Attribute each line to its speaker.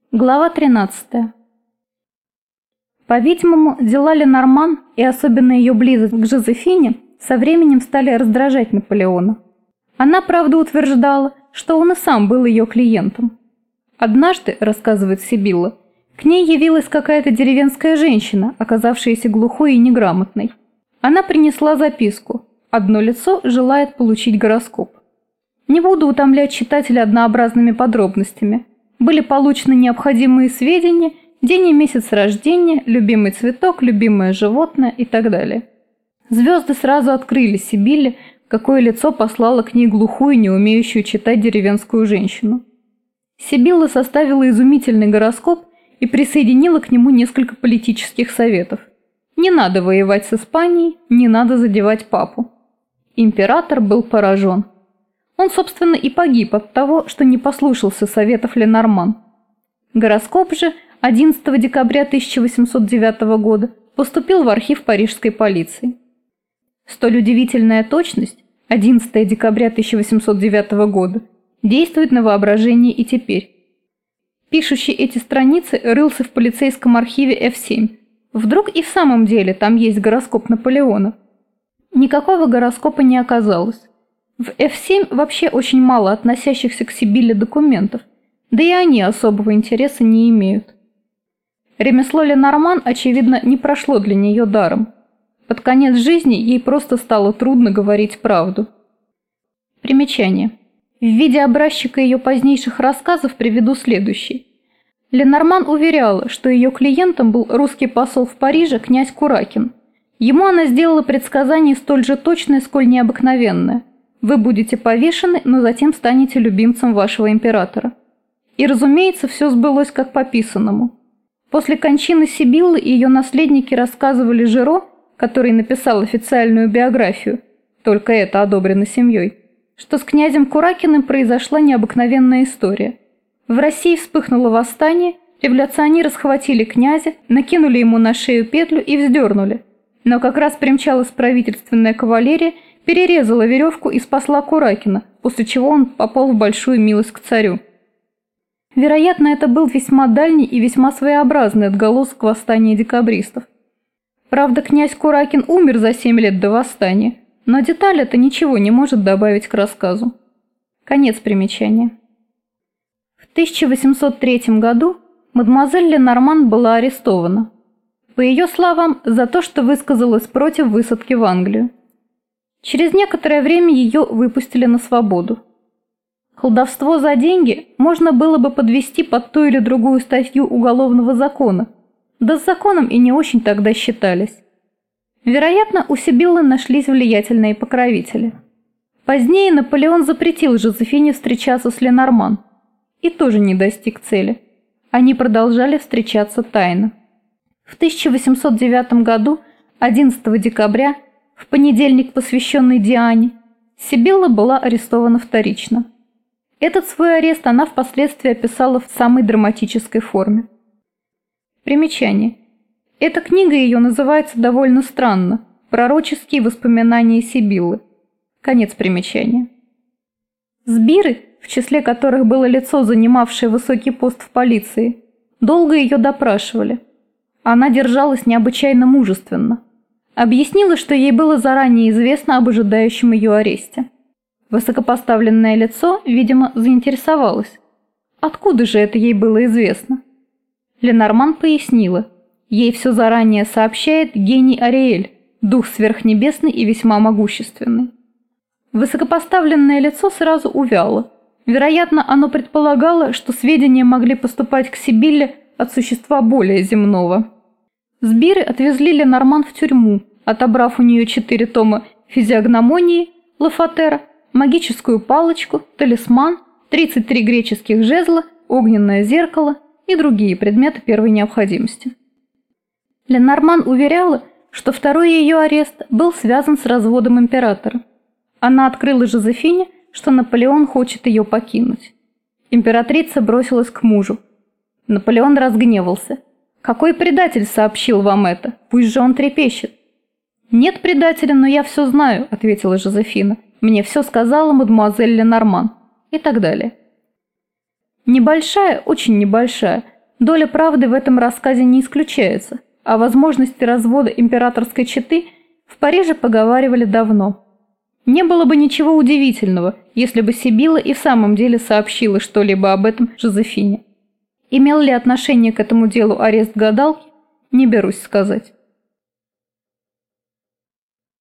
Speaker 1: Глава 13. По-видимому, дела Ленорман и особенно ее близость к Жозефине со временем стали раздражать Наполеона. Она, правда, утверждала, что он и сам был ее клиентом. Однажды, рассказывает Сибилла, к ней явилась какая-то деревенская женщина, оказавшаяся глухой и неграмотной. Она принесла записку. Одно лицо желает получить гороскоп. Не буду утомлять читателя однообразными подробностями. Были получены необходимые сведения, день и месяц рождения, любимый цветок, любимое животное и так далее. Звезды сразу открыли Сибилле, какое лицо послало к ней глухую, не умеющую читать деревенскую женщину. Сибилла составила изумительный гороскоп и присоединила к нему несколько политических советов. Не надо воевать с Испанией, не надо задевать папу. Император был поражен. Он, собственно, и погиб от того, что не послушался советов Ленорман. Гороскоп же 11 декабря 1809 года поступил в архив парижской полиции. Столь удивительная точность, 11 декабря 1809 года, действует на воображение и теперь. Пишущий эти страницы рылся в полицейском архиве F7. Вдруг и в самом деле там есть гороскоп Наполеона? Никакого гороскопа не оказалось. В F7 вообще очень мало относящихся к Сибилле документов, да и они особого интереса не имеют. Ремесло Ленорман, очевидно, не прошло для нее даром. Под конец жизни ей просто стало трудно говорить правду. Примечание. В виде образчика ее позднейших рассказов приведу следующий. Ленорман уверяла, что ее клиентом был русский посол в Париже князь Куракин. Ему она сделала предсказание столь же точное, сколь необыкновенное. Вы будете повешены, но затем станете любимцем вашего императора. И, разумеется, все сбылось как по писанному. После кончины Сибиллы ее наследники рассказывали Жиро, который написал официальную биографию, только это одобрено семьей, что с князем Куракиным произошла необыкновенная история. В России вспыхнуло восстание, революционеры схватили князя, накинули ему на шею петлю и вздернули. Но как раз примчалась правительственная кавалерия, перерезала веревку и спасла Куракина, после чего он попал в большую милость к царю. Вероятно, это был весьма дальний и весьма своеобразный отголосок восстания декабристов. Правда, князь Куракин умер за 7 лет до восстания, но деталь эта ничего не может добавить к рассказу. Конец примечания. В 1803 году мадемуазель Ленорман была арестована. По ее словам, за то, что высказалась против высадки в Англию. Через некоторое время ее выпустили на свободу. Колдовство за деньги можно было бы подвести под ту или другую статью уголовного закона, да с законом и не очень тогда считались. Вероятно, у Сибиллы нашлись влиятельные покровители. Позднее Наполеон запретил Жозефине встречаться с Ленорман и тоже не достиг цели. Они продолжали встречаться тайно. В 1809 году, 11 декабря, в понедельник, посвященный Диане, Сибилла была арестована вторично. Этот свой арест она впоследствии описала в самой драматической форме. Примечание. Эта книга ее называется довольно странно «Пророческие воспоминания Сибиллы». Конец примечания. Сбиры, в числе которых было лицо, занимавшее высокий пост в полиции, долго ее допрашивали. Она держалась необычайно мужественно. Объяснила, что ей было заранее известно об ожидающем ее аресте. Высокопоставленное лицо, видимо, заинтересовалось. Откуда же это ей было известно? Ленорман пояснила. Ей все заранее сообщает гений Ариэль, дух сверхнебесный и весьма могущественный. Высокопоставленное лицо сразу увяло. Вероятно, оно предполагало, что сведения могли поступать к Сибилле от существа более земного. Сбиры отвезли Ленорман в тюрьму, отобрав у нее 4 тома физиогномонии Лафатера, магическую палочку, талисман, 33 греческих жезла, огненное зеркало и другие предметы первой необходимости. Ленорман уверяла, что второй ее арест был связан с разводом императора. Она открыла Жозефине, что Наполеон хочет ее покинуть. Императрица бросилась к мужу. Наполеон разгневался. «Какой предатель сообщил вам это? Пусть же он трепещет». «Нет предателя, но я все знаю», — ответила Жозефина. «Мне все сказала мадемуазель Ленорман». И так далее. Небольшая, очень небольшая, Доля правды в этом рассказе не исключается. О возможности развода императорской четы в Париже поговаривали давно. Не было бы ничего удивительного, если бы Сибилла и в самом деле сообщила что-либо об этом Жозефине. Имел ли отношение к этому делу арест гадалки, не берусь сказать.